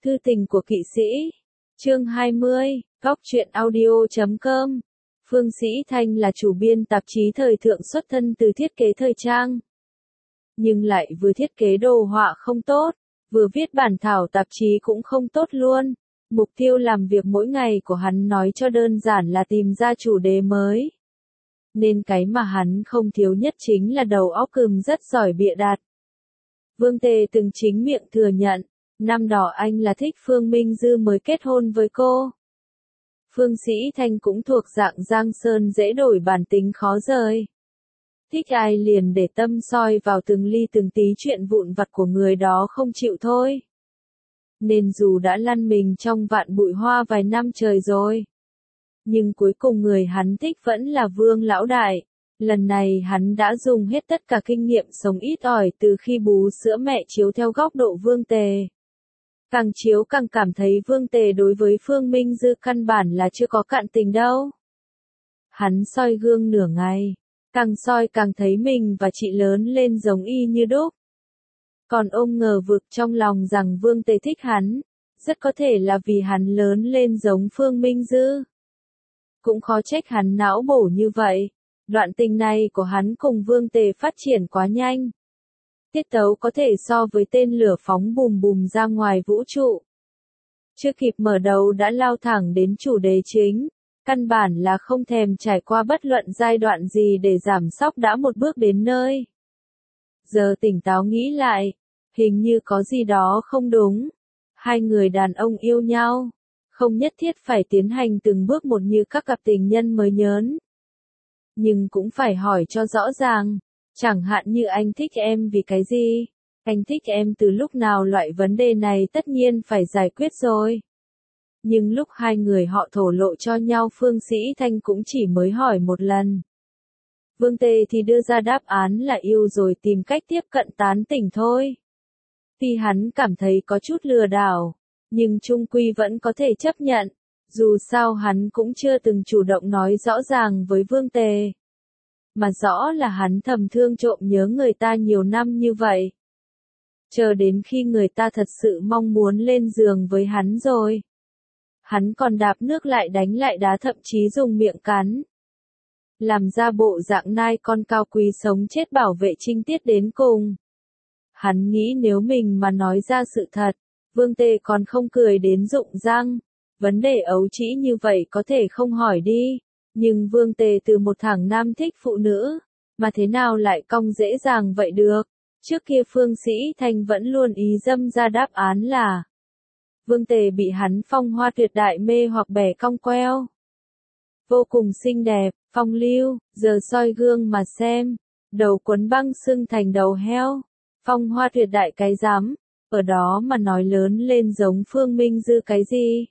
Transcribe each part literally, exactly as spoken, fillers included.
Thư tình của kỵ sĩ. Chương hai mươi, góc truyện audio chấm com. Phương Sĩ Thanh là chủ biên tạp chí thời thượng xuất thân từ thiết kế thời trang. Nhưng lại vừa thiết kế đồ họa không tốt, vừa viết bản thảo tạp chí cũng không tốt luôn. Mục tiêu làm việc mỗi ngày của hắn nói cho đơn giản là tìm ra chủ đề mới. Nên cái mà hắn không thiếu nhất chính là đầu óc cừm rất giỏi bịa đặt. Vương Tề từng chính miệng thừa nhận, năm đó anh là thích Phương Minh Dư mới kết hôn với cô. Phương Sĩ Thanh cũng thuộc dạng giang sơn dễ đổi bản tính khó rời. Thích ai liền để tâm soi vào từng ly từng tí chuyện vụn vặt của người đó không chịu thôi. Nên dù đã lăn mình trong vạn bụi hoa vài năm trời rồi, nhưng cuối cùng người hắn thích vẫn là Vương Lão Đại. Lần này hắn đã dùng hết tất cả kinh nghiệm sống ít ỏi từ khi bú sữa mẹ chiếu theo góc độ Vương Tề. Càng chiếu càng cảm thấy Vương Tề đối với Phương Minh Dư căn bản là chưa có cạn tình đâu. Hắn soi gương nửa ngày, càng soi càng thấy mình và chị lớn lên giống y như đúc. Còn ông ngờ vực trong lòng rằng Vương Tề thích hắn, rất có thể là vì hắn lớn lên giống Phương Minh Dư. Cũng khó trách hắn não bổ như vậy, đoạn tình này của hắn cùng Vương Tề phát triển quá nhanh. Tiết tấu có thể so với tên lửa phóng bùm bùm ra ngoài vũ trụ. Chưa kịp mở đầu đã lao thẳng đến chủ đề chính, căn bản là không thèm trải qua bất luận giai đoạn gì để giảm sóc đã một bước đến nơi. Giờ tỉnh táo nghĩ lại, hình như có gì đó không đúng. Hai người đàn ông yêu nhau, không nhất thiết phải tiến hành từng bước một như các cặp tình nhân mới nhớn. Nhưng cũng phải hỏi cho rõ ràng. Chẳng hạn như anh thích em vì cái gì? Anh thích em từ lúc nào? Loại vấn đề này tất nhiên phải giải quyết rồi. Nhưng lúc hai người họ thổ lộ cho nhau Phương Sĩ Thanh cũng chỉ mới hỏi một lần. Vương Tề thì đưa ra đáp án là yêu rồi tìm cách tiếp cận tán tỉnh thôi. Tuy hắn cảm thấy có chút lừa đảo, nhưng chung quy vẫn có thể chấp nhận. Dù sao hắn cũng chưa từng chủ động nói rõ ràng với Vương Tề. Mà rõ là hắn thầm thương trộm nhớ người ta nhiều năm như vậy. Chờ đến khi người ta thật sự mong muốn lên giường với hắn rồi. Hắn còn đạp nước lại đánh lại đá, thậm chí dùng miệng cắn. Làm ra bộ dạng nai con cao quý sống chết bảo vệ trinh tiết đến cùng. Hắn nghĩ nếu mình mà nói ra sự thật, Vương Tề còn không cười đến rụng răng. Vấn đề ấu trĩ như vậy có thể không hỏi đi. Nhưng Vương Tề từ một thằng nam thích phụ nữ, mà thế nào lại cong dễ dàng vậy được? Trước kia Phương Sĩ Thanh vẫn luôn ý dâm ra đáp án là Vương Tề bị hắn phong hoa tuyệt đại mê hoặc bẻ cong queo. Vô cùng xinh đẹp, phong lưu, giờ soi gương mà xem, đầu quấn băng sưng thành đầu heo, phong hoa tuyệt đại cái rắm, ở đó mà nói lớn lên giống Phương Minh Dư cái gì?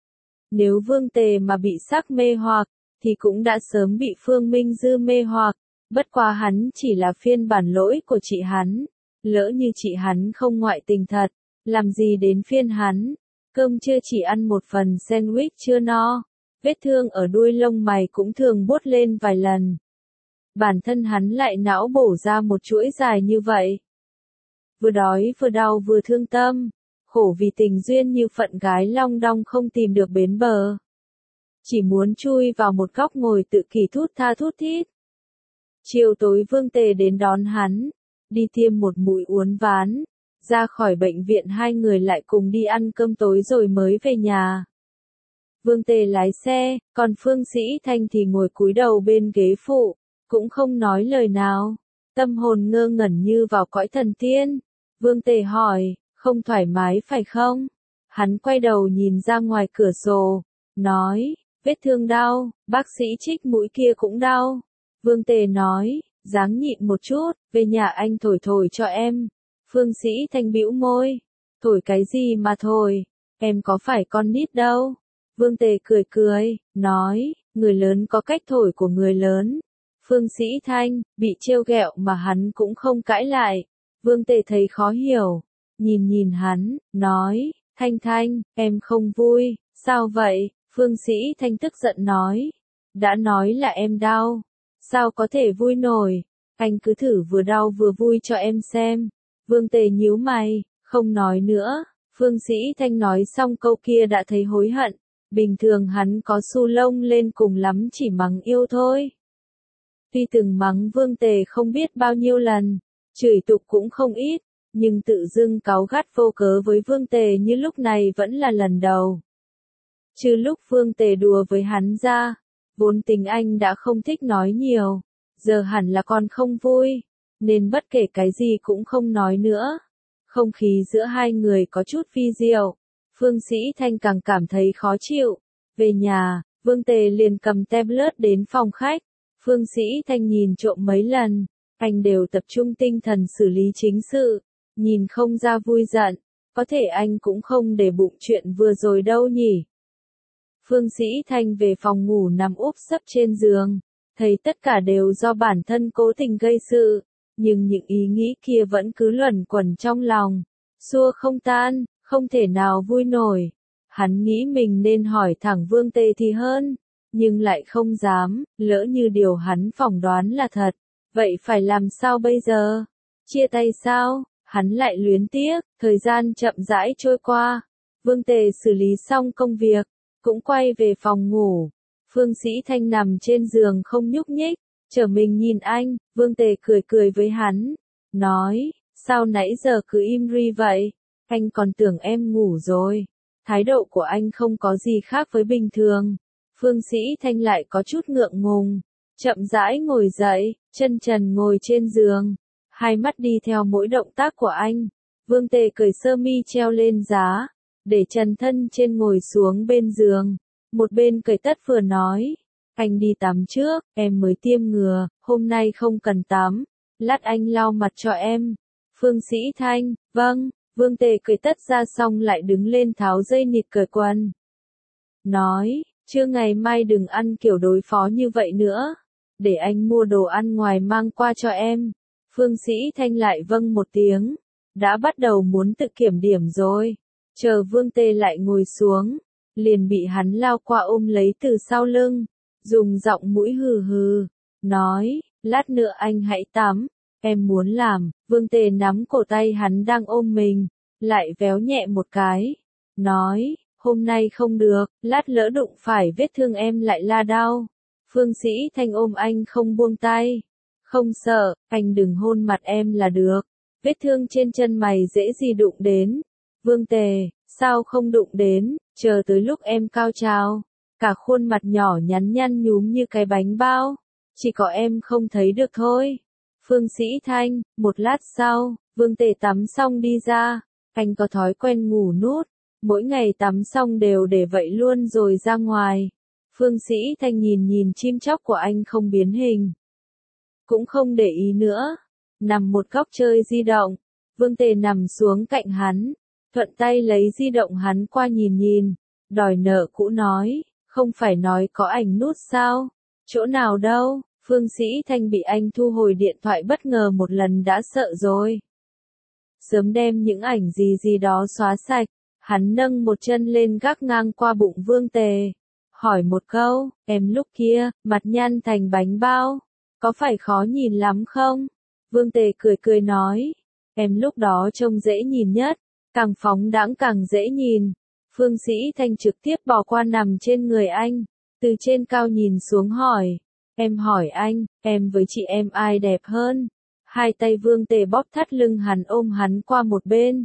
Nếu Vương Tề mà bị sắc mê hoặc, thì cũng đã sớm bị Phương Minh Dư mê hoặc, bất quá hắn chỉ là phiên bản lỗi của chị hắn. Lỡ như chị hắn không ngoại tình thật, làm gì đến phiên hắn, cơm chưa chỉ ăn một phần sandwich chưa no, vết thương ở đuôi lông mày cũng thường buốt lên vài lần. Bản thân hắn lại não bổ ra một chuỗi dài như vậy. Vừa đói vừa đau vừa thương tâm, khổ vì tình duyên như phận gái long đong không tìm được bến bờ. Chỉ muốn chui vào một góc ngồi tự kỷ thút tha thút thít. Chiều tối Vương Tề đến đón hắn, đi tiêm một mũi uốn ván, ra khỏi bệnh viện hai người lại cùng đi ăn cơm tối rồi mới về nhà. Vương Tề lái xe, còn Phương Sĩ Thanh thì ngồi cúi đầu bên ghế phụ, cũng không nói lời nào, tâm hồn ngơ ngẩn như vào cõi thần tiên. Vương Tề hỏi, không thoải mái phải không? Hắn quay đầu nhìn ra ngoài cửa sổ, nói, vết thương đau, bác sĩ trích mũi kia cũng đau. Vương Tề nói, ráng nhịn một chút, về nhà anh thổi thổi cho em. Phương Sĩ Thanh bĩu môi, thổi cái gì mà thổi, em có phải con nít đâu. Vương Tề cười cười, nói, người lớn có cách thổi của người lớn. Phương Sĩ Thanh, bị trêu ghẹo mà hắn cũng không cãi lại. Vương Tề thấy khó hiểu, nhìn nhìn hắn, nói, Thanh Thanh, em không vui, sao vậy? Phương Sĩ Thanh tức giận nói, đã nói là em đau, sao có thể vui nổi, anh cứ thử vừa đau vừa vui cho em xem. Vương Tề nhíu mày, không nói nữa. Phương Sĩ Thanh nói xong câu kia đã thấy hối hận, bình thường hắn có xu lông lên cùng lắm chỉ mắng yêu thôi. Tuy từng mắng Vương Tề không biết bao nhiêu lần, chửi tục cũng không ít, nhưng tự dưng cáu gắt vô cớ với Vương Tề như lúc này vẫn là lần đầu. Trừ lúc Vương Tề đùa với hắn ra, vốn tình anh đã không thích nói nhiều, giờ hẳn là còn không vui, nên bất kể cái gì cũng không nói nữa. Không khí giữa hai người có chút vi diệu, Phương Sĩ Thanh càng cảm thấy khó chịu. Về nhà, Vương Tề liền cầm tablet đến phòng khách. Phương Sĩ Thanh nhìn trộm mấy lần, anh đều tập trung tinh thần xử lý chính sự, nhìn không ra vui giận, có thể anh cũng không để bụng chuyện vừa rồi đâu nhỉ. Phương Sĩ Thanh về phòng ngủ nằm úp sấp trên giường, thấy tất cả đều do bản thân cố tình gây sự, nhưng những ý nghĩ kia vẫn cứ luẩn quẩn trong lòng, xua không tan, không thể nào vui nổi. Hắn nghĩ mình nên hỏi thẳng Vương Tề thì hơn, nhưng lại không dám, lỡ như điều hắn phỏng đoán là thật, vậy phải làm sao bây giờ? Chia tay sao? Hắn lại luyến tiếc, thời gian chậm rãi trôi qua. Vương Tề xử lý xong công việc, cũng quay về phòng ngủ. Phương Sĩ Thanh nằm trên giường không nhúc nhích, trở mình nhìn anh. Vương Tề cười cười với hắn, nói, sao nãy giờ cứ im ri vậy? Anh còn tưởng em ngủ rồi. Thái độ của anh không có gì khác với bình thường. Phương Sĩ Thanh lại có chút ngượng ngùng, chậm rãi ngồi dậy, chân trần ngồi trên giường, hai mắt đi theo mỗi động tác của anh. Vương Tề cởi sơ mi treo lên giá, để trần thân trên ngồi xuống bên giường, một bên cởi tất vừa nói, anh đi tắm trước, em mới tiêm ngừa, hôm nay không cần tắm, lát anh lau mặt cho em. Phương Sĩ Thanh, vâng. Vương Tề cởi tất ra xong lại đứng lên tháo dây nịt cởi quần. Nói, chưa ngày mai đừng ăn kiểu đối phó như vậy nữa, để anh mua đồ ăn ngoài mang qua cho em. Phương Sĩ Thanh lại vâng một tiếng, đã bắt đầu muốn tự kiểm điểm rồi. Chờ Vương Tề lại ngồi xuống, liền bị hắn lao qua ôm lấy từ sau lưng, dùng giọng mũi hừ hừ, nói, lát nữa anh hãy tắm, em muốn làm. Vương Tề nắm cổ tay hắn đang ôm mình, lại véo nhẹ một cái, nói, hôm nay không được, lát lỡ đụng phải vết thương em lại la đau. Phương Sĩ Thanh ôm anh không buông tay, không sợ, anh đừng hôn mặt em là được, vết thương trên chân mày dễ gì đụng đến. Vương Tề, sao không đụng đến, chờ tới lúc em cao trào, cả khuôn mặt nhỏ nhắn nhăn nhúm như cái bánh bao, chỉ có em không thấy được thôi. Phương Sĩ Thanh, một lát sau, Vương Tề tắm xong đi ra, anh có thói quen ngủ nút, mỗi ngày tắm xong đều để vậy luôn rồi ra ngoài. Phương Sĩ Thanh nhìn nhìn chim chóc của anh không biến hình, cũng không để ý nữa, nằm một góc chơi di động. Vương Tề nằm xuống cạnh hắn, thuận tay lấy di động hắn qua nhìn nhìn, đòi nợ cũ nói, không phải nói có ảnh nút sao, chỗ nào đâu. Phương Sĩ Thanh bị anh thu hồi điện thoại bất ngờ một lần đã sợ rồi. Sớm đem những ảnh gì gì đó xóa sạch, hắn nâng một chân lên gác ngang qua bụng Vương Tề, hỏi một câu, em lúc kia, mặt nhăn thành bánh bao, có phải khó nhìn lắm không? Vương Tề cười cười nói, em lúc đó trông dễ nhìn nhất, càng phóng đãng càng dễ nhìn. Phương Sĩ Thanh trực tiếp bỏ qua nằm trên người anh, từ trên cao nhìn xuống hỏi, em hỏi anh, em với chị em ai đẹp hơn? Hai tay Vương Tề bóp thắt lưng hắn ôm hắn qua một bên.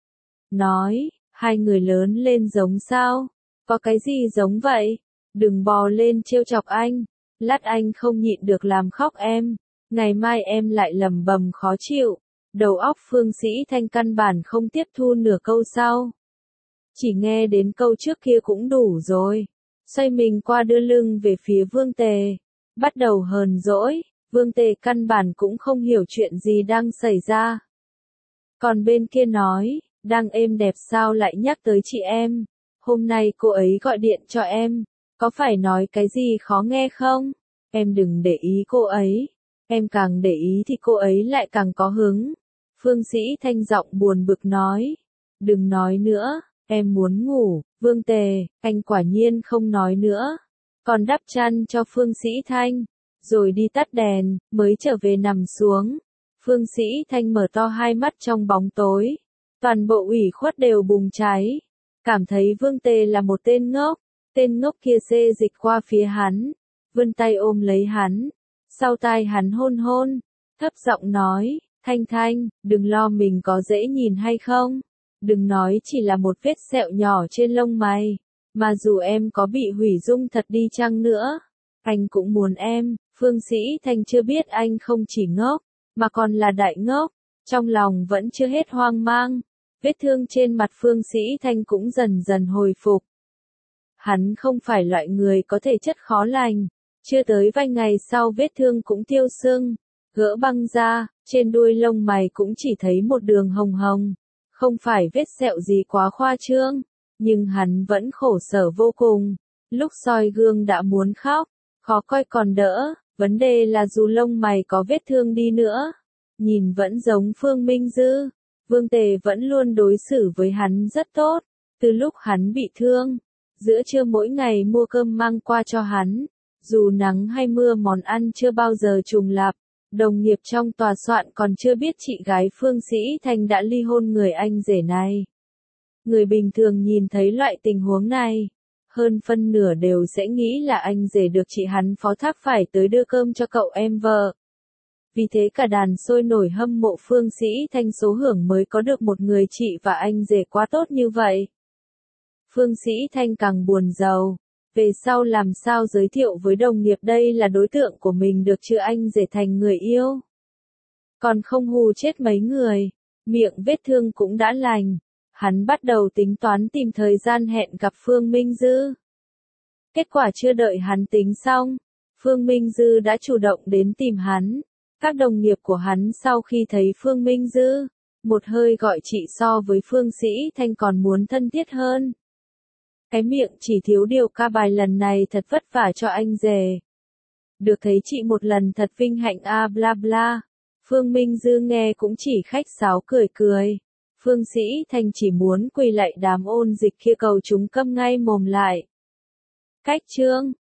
Nói, hai người lớn lên giống sao? Có cái gì giống vậy? Đừng bò lên trêu chọc anh, lát anh không nhịn được làm khóc em, ngày mai em lại lầm bầm khó chịu. Đầu óc Phương Sĩ Thanh căn bản không tiếp thu nửa câu sau. Chỉ nghe đến câu trước kia cũng đủ rồi. Xoay mình qua đưa lưng về phía Vương Tề, bắt đầu hờn dỗi. Vương Tề căn bản cũng không hiểu chuyện gì đang xảy ra. Còn bên kia nói, đang êm đẹp sao lại nhắc tới chị em, hôm nay cô ấy gọi điện cho em, có phải nói cái gì khó nghe không? Em đừng để ý cô ấy, em càng để ý thì cô ấy lại càng có hứng. Phương Sĩ Thanh giọng buồn bực nói, đừng nói nữa, em muốn ngủ. Vương Tề, anh quả nhiên không nói nữa, còn đắp chăn cho Phương Sĩ Thanh, rồi đi tắt đèn, mới trở về nằm xuống. Phương Sĩ Thanh mở to hai mắt trong bóng tối, Toàn bộ ủy khuất đều bùng cháy. Cảm thấy Vương Tề là một tên ngốc. Tên ngốc kia xê dịch qua phía hắn. Vươn tay ôm lấy hắn. Sau tai hắn hôn hôn. Thấp giọng nói, Thanh Thanh, đừng lo mình có dễ nhìn hay không. Đừng nói chỉ là một vết sẹo nhỏ trên lông mày. Mà dù em có bị hủy dung thật đi chăng nữa, anh cũng muốn em. Phương Sĩ Thanh chưa biết anh không chỉ ngốc, mà còn là đại ngốc. Trong lòng vẫn chưa hết hoang mang. Vết thương trên mặt Phương Sĩ Thanh cũng dần dần hồi phục. Hắn không phải loại người có thể chất khó lành. Chưa tới vài ngày sau vết thương cũng tiêu sưng. Gỡ băng ra, trên đuôi lông mày cũng chỉ thấy một đường hồng hồng. Không phải vết sẹo gì quá khoa trương. Nhưng hắn vẫn khổ sở vô cùng. Lúc soi gương đã muốn khóc. Khó coi còn đỡ. Vấn đề là dù lông mày có vết thương đi nữa, nhìn vẫn giống Phương Minh Dư. Vương Tề vẫn luôn đối xử với hắn rất tốt. Từ lúc hắn bị thương, giữa trưa mỗi ngày mua cơm mang qua cho hắn. Dù nắng hay mưa món ăn chưa bao giờ trùng lặp. Đồng nghiệp trong tòa soạn còn chưa biết chị gái Phương Sĩ Thanh đã ly hôn người anh rể này. Người bình thường nhìn thấy loại tình huống này, hơn phân nửa đều sẽ nghĩ là anh rể được chị hắn phó thác phải tới đưa cơm cho cậu em vợ. Vì thế cả đàn sôi nổi hâm mộ Phương Sĩ Thanh số hưởng mới có được một người chị và anh rể quá tốt như vậy. Phương Sĩ Thanh càng buồn rầu. Về sau làm sao giới thiệu với đồng nghiệp đây là đối tượng của mình được chứ anh rể thành người yêu. Còn không hù chết mấy người. Miệng vết thương cũng đã lành. Hắn bắt đầu tính toán tìm thời gian hẹn gặp Phương Minh Dư. Kết quả chưa đợi hắn tính xong, Phương Minh Dư đã chủ động đến tìm hắn. Các đồng nghiệp của hắn sau khi thấy Phương Minh Dư, một hơi gọi chị so với Phương Sĩ Thanh còn muốn thân thiết hơn. Cái miệng chỉ thiếu điều ca bài lần này thật vất vả cho anh rể. Được thấy chị một lần thật vinh hạnh a à bla bla. Phương Minh Dư nghe cũng chỉ khách sáo cười cười. Phương Sĩ Thanh chỉ muốn quỳ lại đám ôn dịch kia cầu chúng câm ngay mồm lại. Cách chương